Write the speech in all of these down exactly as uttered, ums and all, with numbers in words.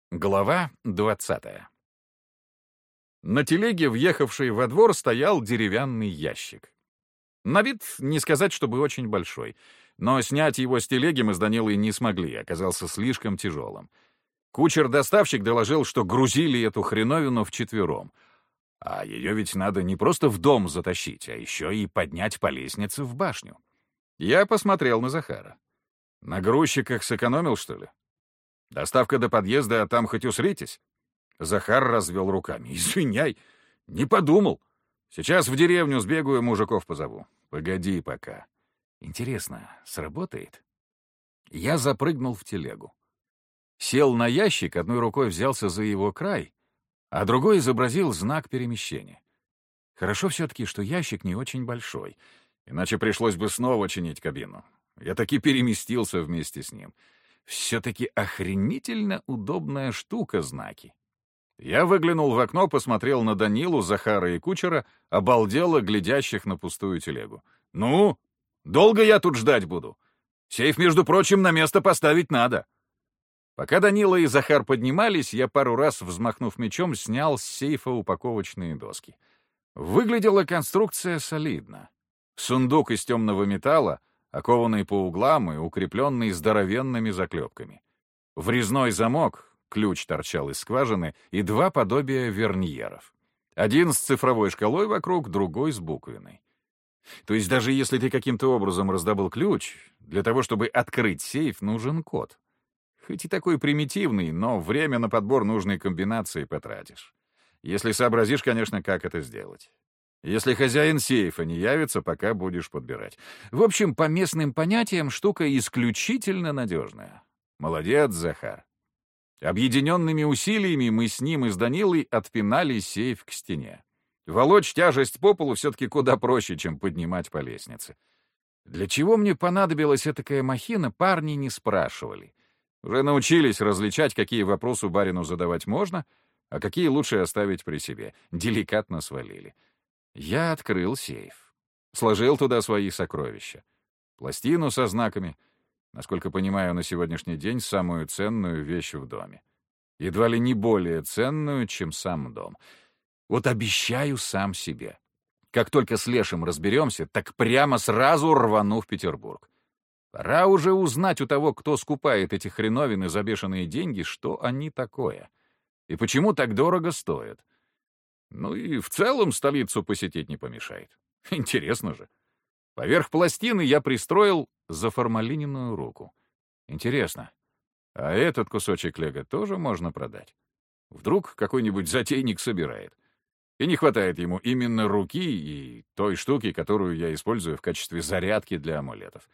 Глава двадцатая. На телеге, въехавшей во двор, стоял деревянный ящик. На вид не сказать, чтобы очень большой, но снять его с телеги мы с Данилой не смогли, оказался слишком тяжелым. Кучер-доставщик доложил, что грузили эту хреновину вчетвером. А ее ведь надо не просто в дом затащить, а еще и поднять по лестнице в башню. Я посмотрел на Захара. На грузчиках сэкономил, что ли? Доставка до подъезда, а там хоть усритесь. Захар развел руками. Извиняй, не подумал. Сейчас в деревню сбегаю, мужиков позову. Погоди пока. Интересно, сработает? Я запрыгнул в телегу. Сел на ящик, одной рукой взялся за его край, а другой изобразил знак перемещения. Хорошо все-таки, что ящик не очень большой, иначе пришлось бы снова чинить кабину. Я таки переместился вместе с ним. Все-таки охренительно удобная штука знаки. Я выглянул в окно, посмотрел на Данилу, Захара и кучера, обалдело глядящих на пустую телегу. «Ну, долго я тут ждать буду? Сейф, между прочим, на место поставить надо». Пока Данила и Захар поднимались, я пару раз, взмахнув мечом, снял с сейфа упаковочные доски. Выглядела конструкция солидно. Сундук из темного металла, окованный по углам и укрепленный здоровенными заклепками. Врезной замок, ключ торчал из скважины, и два подобия верньеров. Один с цифровой шкалой вокруг, другой с буквенной. То есть даже если ты каким-то образом раздобыл ключ, для того, чтобы открыть сейф, нужен код. Хоть и такой примитивный, но время на подбор нужной комбинации потратишь. Если сообразишь, конечно, как это сделать. Если хозяин сейфа не явится, пока будешь подбирать. В общем, по местным понятиям, штука исключительно надежная. Молодец, Захар. Объединенными усилиями мы с ним и с Данилой отпинали сейф к стене. Волочь тяжесть по полу все-таки куда проще, чем поднимать по лестнице. Для чего мне понадобилась этакая махина, парни не спрашивали. Уже научились различать, какие вопросы барину задавать можно, а какие лучше оставить при себе. Деликатно свалили. Я открыл сейф. Сложил туда свои сокровища. Пластину со знаками. Насколько понимаю, на сегодняшний день самую ценную вещь в доме. Едва ли не более ценную, чем сам дом. Вот обещаю сам себе. Как только с Лешим разберемся, так прямо сразу рвану в Петербург. Пора уже узнать у того, кто скупает эти хреновины за бешеные деньги, что они такое. И почему так дорого стоят. Ну и в целом столицу посетить не помешает. Интересно же. Поверх пластины я пристроил заформалиненную руку. Интересно, а этот кусочек лего тоже можно продать? Вдруг какой-нибудь затейник собирает. И не хватает ему именно руки и той штуки, которую я использую в качестве зарядки для амулетов.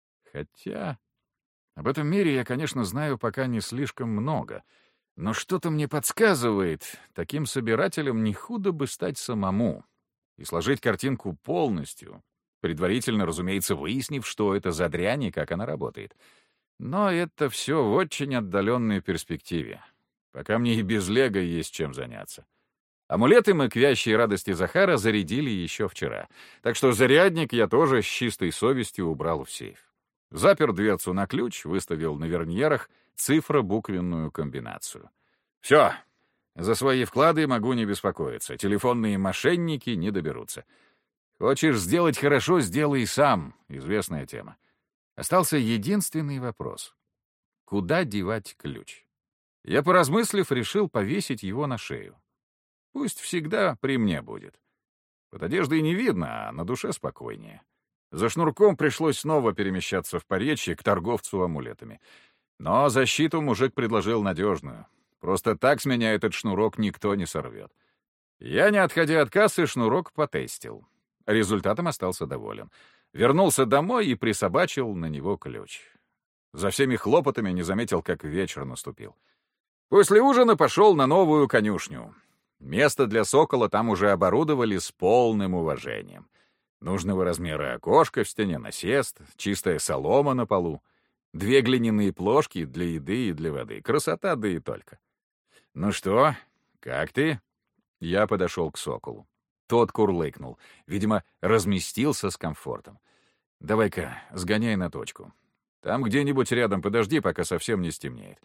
Хотя об этом мире я, конечно, знаю пока не слишком много, но что-то мне подсказывает, таким собирателем не худо бы стать самому и сложить картинку полностью, предварительно, разумеется, выяснив, что это за дрянь и как она работает. Но это все в очень отдаленной перспективе. Пока мне и без лего есть чем заняться. Амулеты мы к вящей радости Захара зарядили еще вчера, так что зарядник я тоже с чистой совестью убрал в сейф. Запер дверцу на ключ, выставил на верньерах цифро-буквенную комбинацию. Все, за свои вклады могу не беспокоиться, телефонные мошенники не доберутся. Хочешь сделать хорошо — сделай сам, известная тема. Остался единственный вопрос. Куда девать ключ? Я, поразмыслив, решил повесить его на шею. Пусть всегда при мне будет. Под одеждой не видно, а на душе спокойнее. За шнурком пришлось снова перемещаться в Поречье к торговцу амулетами. Но защиту мужик предложил надежную. Просто так с меня этот шнурок никто не сорвет. Я, не отходя от кассы, шнурок потестил. Результатом остался доволен. Вернулся домой и присобачил на него ключ. За всеми хлопотами не заметил, как вечер наступил. После ужина пошел на новую конюшню. Место для сокола там уже оборудовали с полным уважением. Нужного размера окошко в стене, насест, чистая солома на полу, две глиняные плошки для еды и для воды. Красота, да и только. «Ну что, как ты?» Я подошел к соколу. Тот курлыкнул. Видимо, разместился с комфортом. «Давай-ка, сгоняй на точку. Там где-нибудь рядом подожди, пока совсем не стемнеет.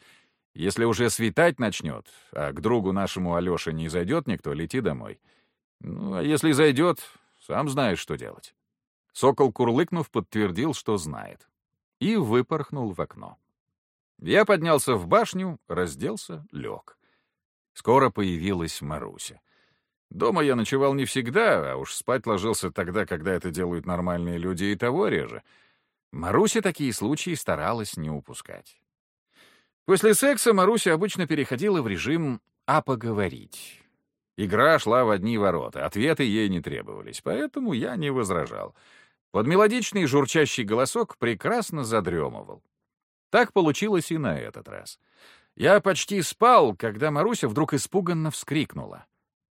Если уже светать начнет, а к другу нашему Алёше не зайдет никто, лети домой. Ну, а если зайдет, сам знаешь, что делать». Сокол, курлыкнув, подтвердил, что знает, и выпорхнул в окно. Я поднялся в башню, разделся, лег. Скоро появилась Маруся. Дома я ночевал не всегда, а уж спать ложился тогда, когда это делают нормальные люди, и того реже. Маруся такие случаи старалась не упускать. После секса Маруся обычно переходила в режим «а поговорить». Игра шла в одни ворота, ответы ей не требовались, поэтому я не возражал. Под мелодичный журчащий голосок прекрасно задремывал. Так получилось и на этот раз. Я почти спал, когда Маруся вдруг испуганно вскрикнула.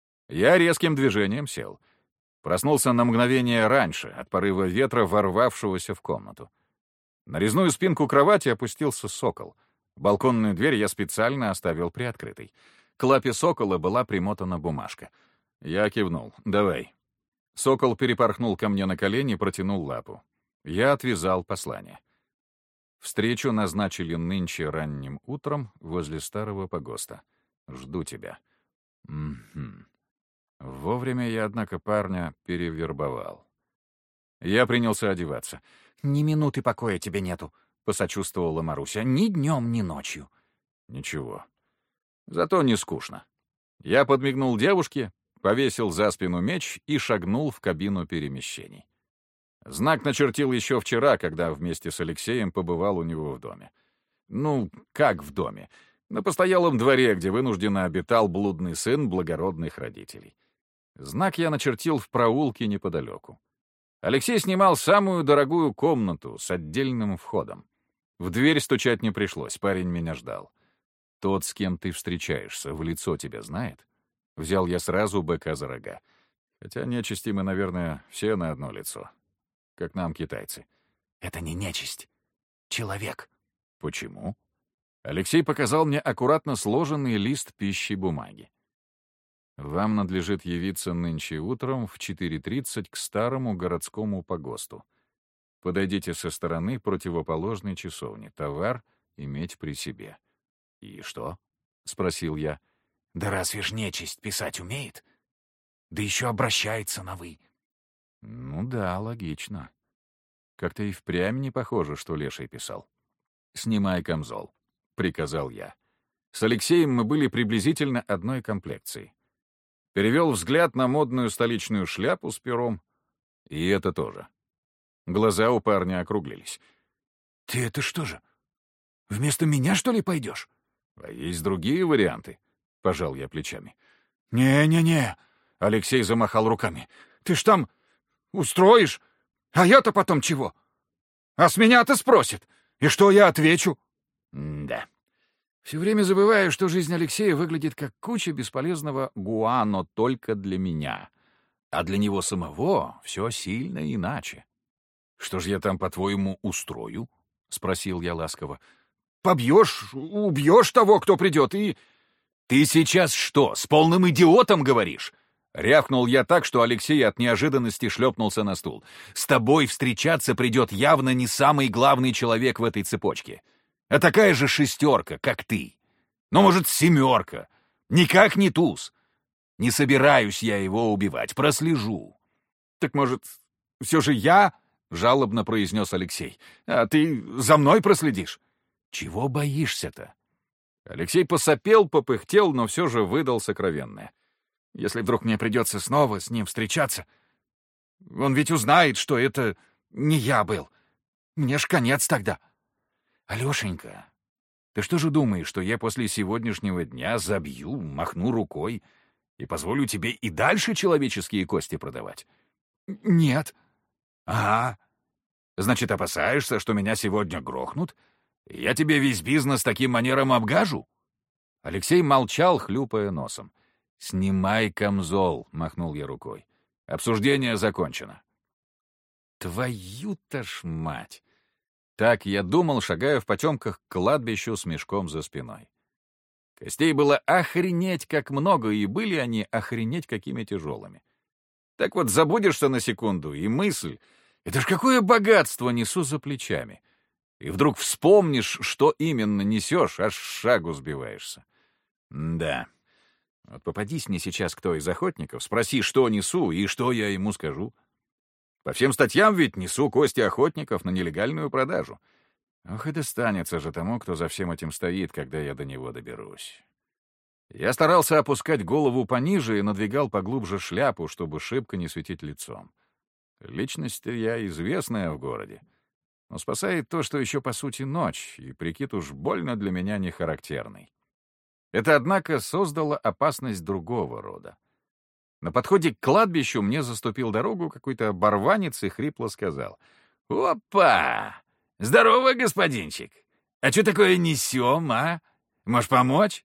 Я резким движением сел. Проснулся на мгновение раньше, от порыва ветра, ворвавшегося в комнату. На резную спинку кровати опустился сокол. Балконную дверь я специально оставил приоткрытой. К лапе сокола была примотана бумажка. Я кивнул. «Давай». Сокол перепорхнул ко мне на колени и протянул лапу. Я отвязал послание. Встречу назначили нынче ранним утром возле старого погоста. Жду тебя. Угу. Вовремя я, однако, парня перевербовал. Я принялся одеваться. «Ни минуты покоя тебе нету», — посочувствовала Маруся. «Ни днем, ни ночью». «Ничего. Зато не скучно». Я подмигнул девушке, повесил за спину меч и шагнул в кабину перемещений. Знак начертил еще вчера, когда вместе с Алексеем побывал у него в доме. Ну, как в доме? На постоялом дворе, где вынужденно обитал блудный сын благородных родителей. Знак я начертил в проулке неподалеку. Алексей снимал самую дорогую комнату с отдельным входом. В дверь стучать не пришлось, парень меня ждал. «Тот, с кем ты встречаешься, в лицо тебя знает?» Взял я сразу быка за рога. Хотя нечисти мы, наверное, все на одно лицо. Как нам, китайцы. «Это не нечисть. Человек». «Почему?» Алексей показал мне аккуратно сложенный лист пищи бумаги. «Вам надлежит явиться нынче утром в четыре тридцать к старому городскому погосту. Подойдите со стороны противоположной часовни. Товар иметь при себе». «И что?» — спросил я. «Да разве ж нечисть писать умеет? Да еще обращается на «вы». «Ну да, логично. Как-то и впрямь не похоже, что Леший писал». «Снимай камзол», — приказал я. С Алексеем мы были приблизительно одной комплекции. Перевел взгляд на модную столичную шляпу с пером. И это тоже. Глаза у парня округлились. «Ты это что же? Вместо меня, что ли, пойдешь?» «А есть другие варианты», — пожал я плечами. «Не-не-не», — Алексей замахал руками. «Ты ж там устроишь, а я-то потом чего? А с меня-то спросят, и что я отвечу?» «Да. Все время забываю, что жизнь Алексея выглядит как куча бесполезного гуано только для меня. А для него самого все сильно иначе». «Что ж я там, по-твоему, устрою?» — спросил я ласково. «Побьешь, убьешь того, кто придет, и...» «Ты сейчас что, с полным идиотом говоришь?» Рявкнул я так, что Алексей от неожиданности шлепнулся на стул. «С тобой встречаться придет явно не самый главный человек в этой цепочке, а такая же шестерка, как ты. Ну, может, семерка. Никак не туз. Не собираюсь я его убивать, прослежу». «Так, может, все же я?» — жалобно произнес Алексей. «А ты за мной проследишь?» «Чего боишься-то?» Алексей посопел, попыхтел, но все же выдал сокровенное. «Если вдруг мне придется снова с ним встречаться, он ведь узнает, что это не я был. Мне ж конец тогда». «Алешенька, ты что же думаешь, что я после сегодняшнего дня забью, махну рукой и позволю тебе и дальше человеческие кости продавать?» «Нет». «Ага. Значит, опасаешься, что меня сегодня грохнут? Я тебе весь бизнес таким манером обгажу?» Алексей молчал, хлюпая носом. «Снимай камзол», — махнул я рукой. «Обсуждение закончено». Твою-то ж мать! Так я думал, шагая в потемках к кладбищу с мешком за спиной. Костей было охренеть как много, и были они охренеть какими тяжелыми. Так вот, забудешься на секунду, и мысль — это ж какое богатство несу за плечами. И вдруг вспомнишь, что именно несешь, аж с шагу сбиваешься. Да. Вот попадись мне сейчас кто из охотников, спроси, что несу и что я ему скажу. По всем статьям ведь несу кости охотников на нелегальную продажу. Ох, и достанется же тому, кто за всем этим стоит, когда я до него доберусь. Я старался опускать голову пониже и надвигал поглубже шляпу, чтобы шибко не светить лицом. Личность-то я известная в городе. Но спасает то, что еще по сути ночь, и прикид уж больно для меня не характерный. Это, однако, создало опасность другого рода. На подходе к кладбищу мне заступил дорогу какой-то оборванец и хрипло сказал: «Опа! Здорово, господинчик! А что такое несем, а? Можешь помочь?»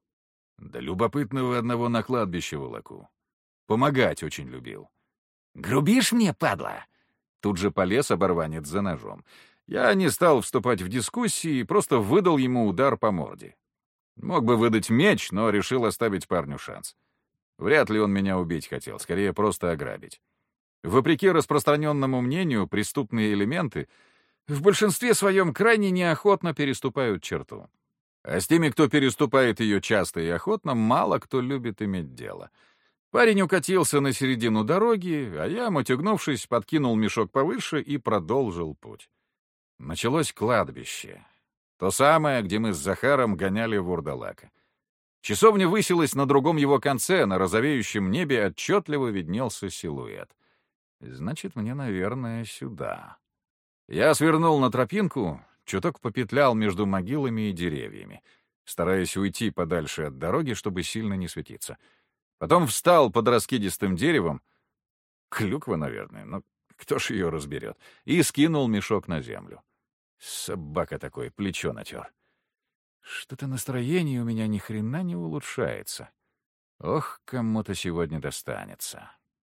Да любопытного одного на кладбище волоку. Помогать очень любил. «Грубишь мне, падла?» Тут же полез оборванец за ножом. Я не стал вступать в дискуссии, просто выдал ему удар по морде. Мог бы выдать меч, но решил оставить парню шанс. Вряд ли он меня убить хотел, скорее просто ограбить. Вопреки распространенному мнению, преступные элементы в большинстве своем крайне неохотно переступают черту. А с теми, кто переступает ее часто и охотно, мало кто любит иметь дело. Парень укатился на середину дороги, а я, мотягнувшись, подкинул мешок повыше и продолжил путь. Началось кладбище. То самое, где мы с Захаром гоняли вурдалака. Часовня высилась на другом его конце, на розовеющем небе отчетливо виднелся силуэт. Значит, мне, наверное, сюда. Я свернул на тропинку, чуток попетлял между могилами и деревьями, стараясь уйти подальше от дороги, чтобы сильно не светиться. Потом встал под раскидистым деревом, клюква, наверное, но кто ж ее разберет, и скинул мешок на землю. Собака такой, плечо натер. Что-то настроение у меня ни хрена не улучшается. Ох, кому-то сегодня достанется.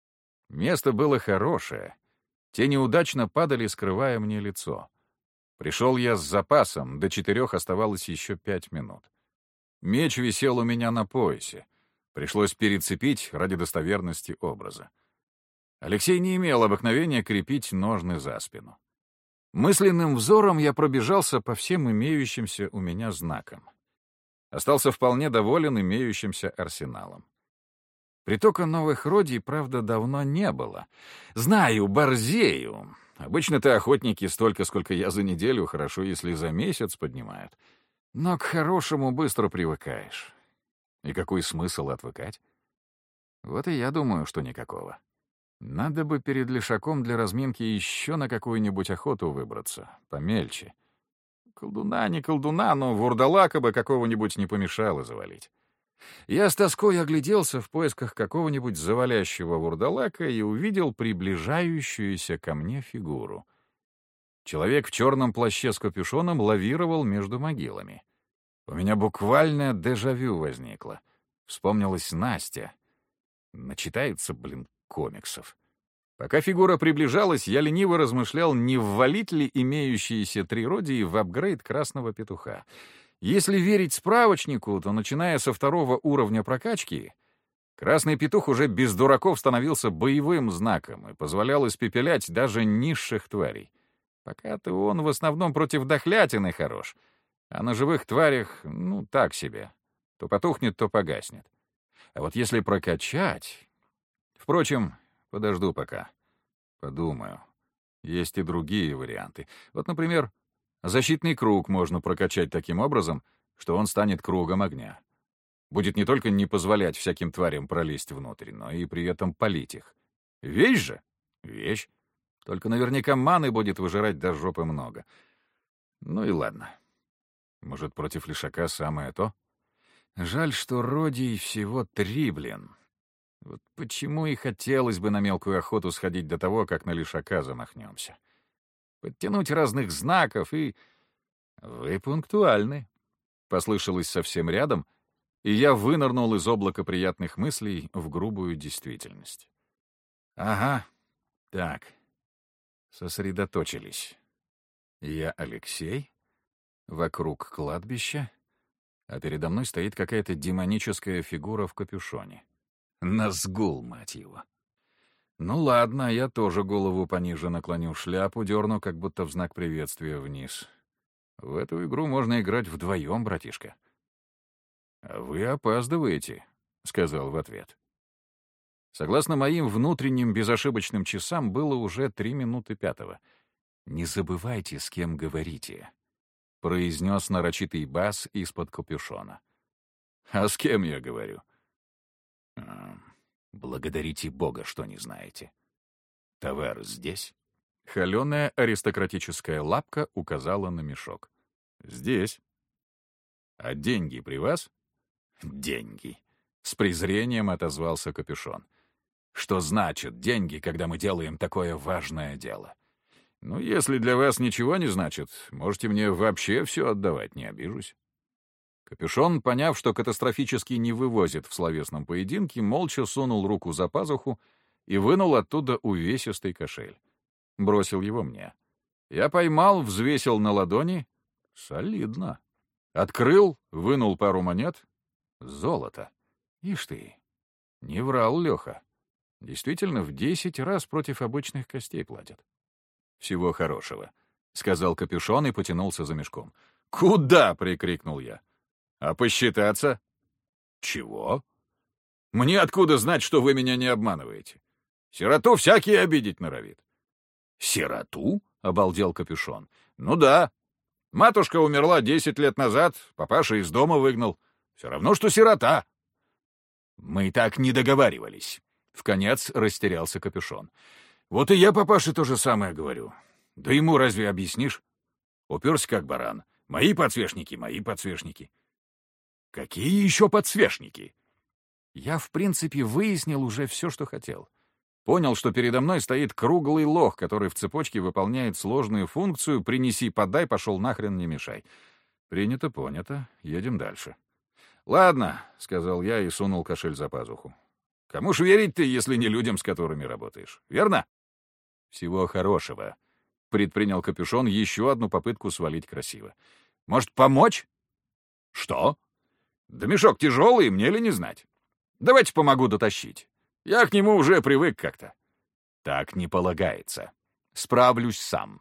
Место было хорошее. Тени удачно падали, скрывая мне лицо. Пришел я с запасом, до четырех оставалось еще пять минут. Меч висел у меня на поясе. Пришлось перецепить ради достоверности образа. Алексей не имел обыкновения крепить ножны за спину. Мысленным взором я пробежался по всем имеющимся у меня знакам. Остался вполне доволен имеющимся арсеналом. Притока новых родий, правда, давно не было. Знаю, борзею. Обычно-то охотники столько, сколько я за неделю, хорошо, если за месяц поднимают. Но к хорошему быстро привыкаешь. И какой смысл отвыкать? Вот и я думаю, что никакого. Надо бы перед лишаком для разминки еще на какую-нибудь охоту выбраться, помельче. Колдуна не колдуна, но вурдалака бы какого-нибудь не помешало завалить. Я с тоской огляделся в поисках какого-нибудь завалящего вурдалака и увидел приближающуюся ко мне фигуру. Человек в черном плаще с капюшоном лавировал между могилами. У меня буквально дежавю возникло. Вспомнилась Настя. Начитается, блин, комиксов. Пока фигура приближалась, я лениво размышлял, не ввалить ли имеющиеся три родии в апгрейд красного петуха. Если верить справочнику, то, начиная со второго уровня прокачки, красный петух уже без дураков становился боевым знаком и позволял испепелять даже низших тварей. Пока-то он в основном против дохлятины хорош, а на живых тварях, ну, так себе. То потухнет, то погаснет. А вот если прокачать... Впрочем, подожду пока. Подумаю. Есть и другие варианты. Вот, например, защитный круг можно прокачать таким образом, что он станет кругом огня. Будет не только не позволять всяким тварям пролезть внутрь, но и при этом палить их. Вещь же? Вещь. Только наверняка маны будет выжирать до жопы много. Ну и ладно. Может, против лишака самое то? Жаль, что родий всего три, блин. Вот почему и хотелось бы на мелкую охоту сходить до того, как на лишака замахнемся. Подтянуть разных знаков и... Вы пунктуальны. Послышалось совсем рядом, и я вынырнул из облака приятных мыслей в грубую действительность. Ага, так, сосредоточились. Я Алексей, вокруг кладбища, а передо мной стоит какая-то демоническая фигура в капюшоне. Назгул, мать его. Ну ладно, я тоже голову пониже наклоню, шляпу дерну, как будто в знак приветствия вниз. В эту игру можно играть вдвоем, братишка. «А вы опаздываете», — сказал в ответ. Согласно моим внутренним безошибочным часам, было уже три минуты пятого. «Не забывайте, с кем говорите», — произнес нарочитый бас из-под капюшона. «А с кем я говорю?» а, «Благодарите Бога, что не знаете. Товар здесь?» Холеная аристократическая лапка указала на мешок. «Здесь». «А деньги при вас?» «Деньги», — с презрением отозвался капюшон. «Что значит деньги, когда мы делаем такое важное дело? Ну, если для вас ничего не значит, можете мне вообще все отдавать, не обижусь». Капюшон, поняв, что катастрофически не вывозит в словесном поединке, молча сунул руку за пазуху и вынул оттуда увесистый кошель. Бросил его мне. Я поймал, взвесил на ладони. Солидно. Открыл, вынул пару монет. Золото. Ишь ты. Не врал Леха. Действительно, в десять раз против обычных костей платят. «Всего хорошего», — сказал капюшон и потянулся за мешком. «Куда?» — прикрикнул я. «А посчитаться?» «Чего?» «Мне откуда знать, что вы меня не обманываете? Сироту всякий обидеть норовит». «Сироту?» — обалдел капюшон. «Ну да. Матушка умерла десять лет назад, папаша из дома выгнал. Все равно, что сирота». «Мы так не договаривались», — вконец растерялся капюшон. «Вот и я папаше то же самое говорю. Да ему разве объяснишь? Уперся как баран. Мои подсвечники, мои подсвечники». «Какие еще подсвечники?» Я, в принципе, выяснил уже все, что хотел. Понял, что передо мной стоит круглый лох, который в цепочке выполняет сложную функцию «принеси, подай, пошел нахрен, не мешай». Принято, понято. Едем дальше. «Ладно», — сказал я и сунул кошель за пазуху. «Кому ж верить ты, если не людям, с которыми работаешь? Верно?» «Всего хорошего», — предпринял капюшон еще одну попытку свалить красиво. «Может, помочь?» «Что?» «Да мешок тяжелый, мне ли не знать? Давайте помогу дотащить. Я к нему уже привык как-то». «Так не полагается. Справлюсь сам».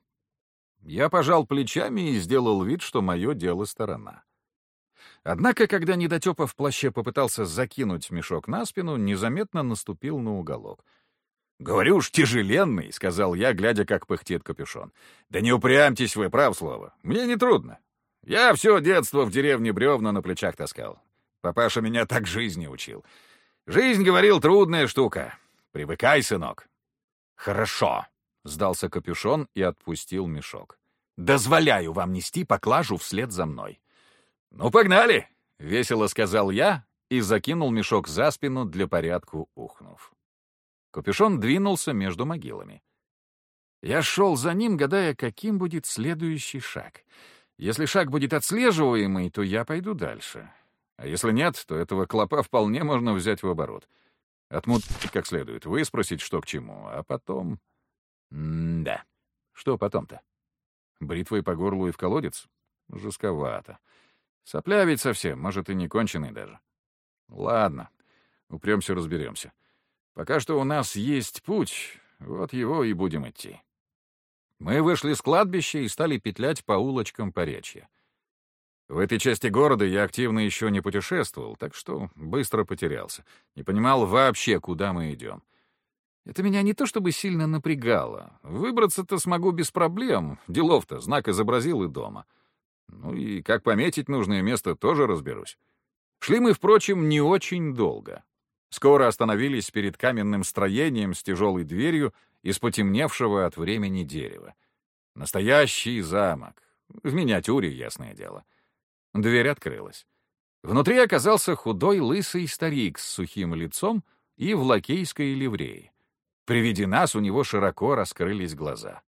Я пожал плечами и сделал вид, что мое дело сторона. Однако, когда недотепа в плаще попытался закинуть мешок на спину, незаметно наступил на уголок. «Говорю уж, тяжеленный», — сказал я, глядя, как пыхтит капюшон. «Да не упрямьтесь вы, прав слово. Мне не трудно. Я все детство в деревне бревна на плечах таскал. Папаша меня так жизни учил. Жизнь, говорил, трудная штука. Привыкай, сынок». «Хорошо», — сдался капюшон и отпустил мешок. «Дозволяю вам нести поклажу вслед за мной». «Ну, погнали!» — весело сказал я и закинул мешок за спину, для порядку ухнув. Капюшон двинулся между могилами. Я шел за ним, гадая, каким будет следующий шаг. Если шаг будет отслеживаемый, то я пойду дальше. А если нет, то этого клопа вполне можно взять в оборот. Отмутить как следует, выспросить, что к чему, а потом... М-да. Что потом-то? Бритвой по горлу и в колодец? Жестковато. Сопля ведь совсем, может, и не конченый даже. Ладно, упремся, разберемся. Пока что у нас есть путь, вот его и будем идти. Мы вышли с кладбища и стали петлять по улочкам Поречья. В этой части города я активно еще не путешествовал, так что быстро потерялся. Не понимал вообще, куда мы идем. Это меня не то чтобы сильно напрягало. Выбраться-то смогу без проблем. Делов-то, знак изобразил и дома. Ну и как пометить нужное место, тоже разберусь. Шли мы, впрочем, не очень долго. Скоро остановились перед каменным строением с тяжелой дверью из потемневшего от времени дерева. Настоящий замок. В миниатюре, ясное дело. Дверь открылась. Внутри оказался худой лысый старик с сухим лицом и в лакейской ливреи. При виде нас у него широко раскрылись глаза.